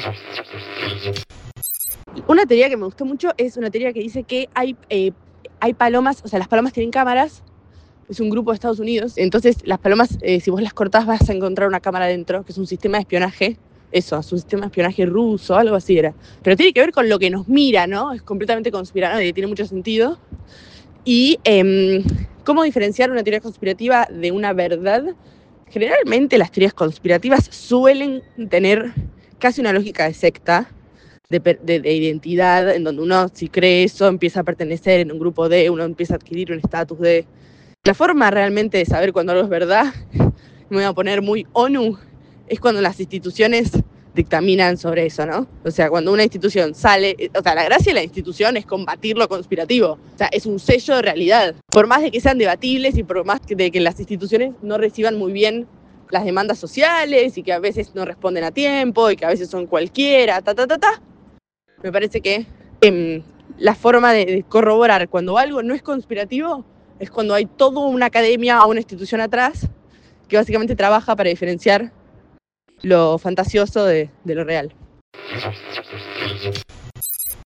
Una teoría que me gustó mucho es una teoría que dice que hay palomas, o sea, las palomas tienen cámaras, es un grupo de Estados Unidos, entonces las palomas, si vos las cortás vas a encontrar una cámara dentro, que es un sistema de espionaje, eso, es un sistema de espionaje ruso, algo así era. Pero tiene que ver con lo que nos mira, ¿no? Es completamente conspiranoide, tiene mucho sentido. Y cómo diferenciar una teoría conspirativa de una verdad. Generalmente las teorías conspirativas suelen tener casi una lógica de secta, de identidad, en donde uno, si cree eso, empieza a pertenecer en un grupo de, uno empieza a adquirir un estatus de. La forma realmente de saber cuando algo es verdad, me voy a poner muy ONU, es cuando las instituciones dictaminan sobre eso, ¿no? O sea, cuando una institución sale, o sea, la gracia de la institución es combatir lo conspirativo, o sea, es un sello de realidad. Por más de que sean debatibles y por más de que las instituciones no reciban muy bien las demandas sociales y que a veces no responden a tiempo y que a veces son cualquiera, me parece que la forma de corroborar cuando algo no es conspirativo es cuando hay toda una academia o una institución atrás que básicamente trabaja para diferenciar lo fantasioso de lo real.